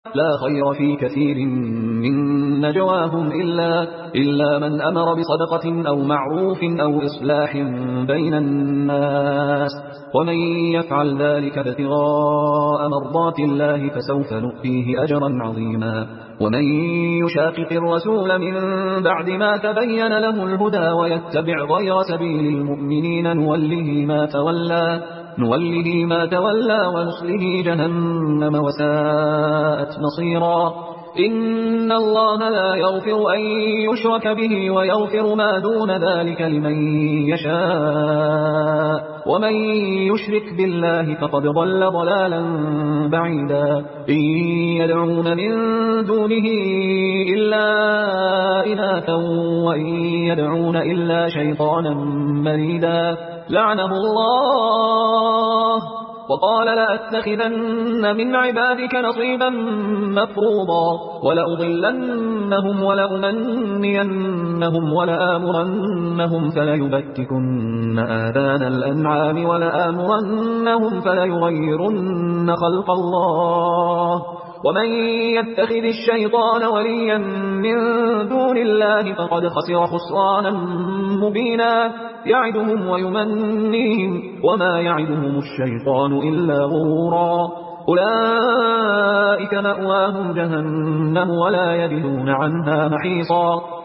لا خير في كثير من نجواهم إلا من أمر بصدقة أو معروف أو إصلاح بين الناس، ومن يفعل ذلك ابتغاء مرضات الله فسوف نؤتيه أجرا عظيما. ومن يشاقق الرسول من بعد ما تبين له الهدى ويتبع غير سبيل المؤمنين نوله ما تولى ونصله جهنم وساءت مصيرا. إن الله لا يغفر أن يشرك به ويغفر ما دون ذلك لمن يشاء، ومن يشرك بالله فقد ضل ضلالا بعيدا. إن يدعون من دونه إلا إناثا وإن يدعون إلا شيطانا مريدا لعنه الله وقال لأتخذن من عبادك نصيبا مفروضا ولأضلنهم ولأمنينهم ولآمرنهم فليبتكن آذان الأنعام ولآمرنهم فليغيرن خلق الله. ومن يتخذ الشيطان وليا من دون الله فقد خسر خسرانا مبينا. يعدهم ويمنيهم وما يعدهم الشيطان إلا غرورا. أولئك مأواهم جهنم ولا يجدون عنها محيصا.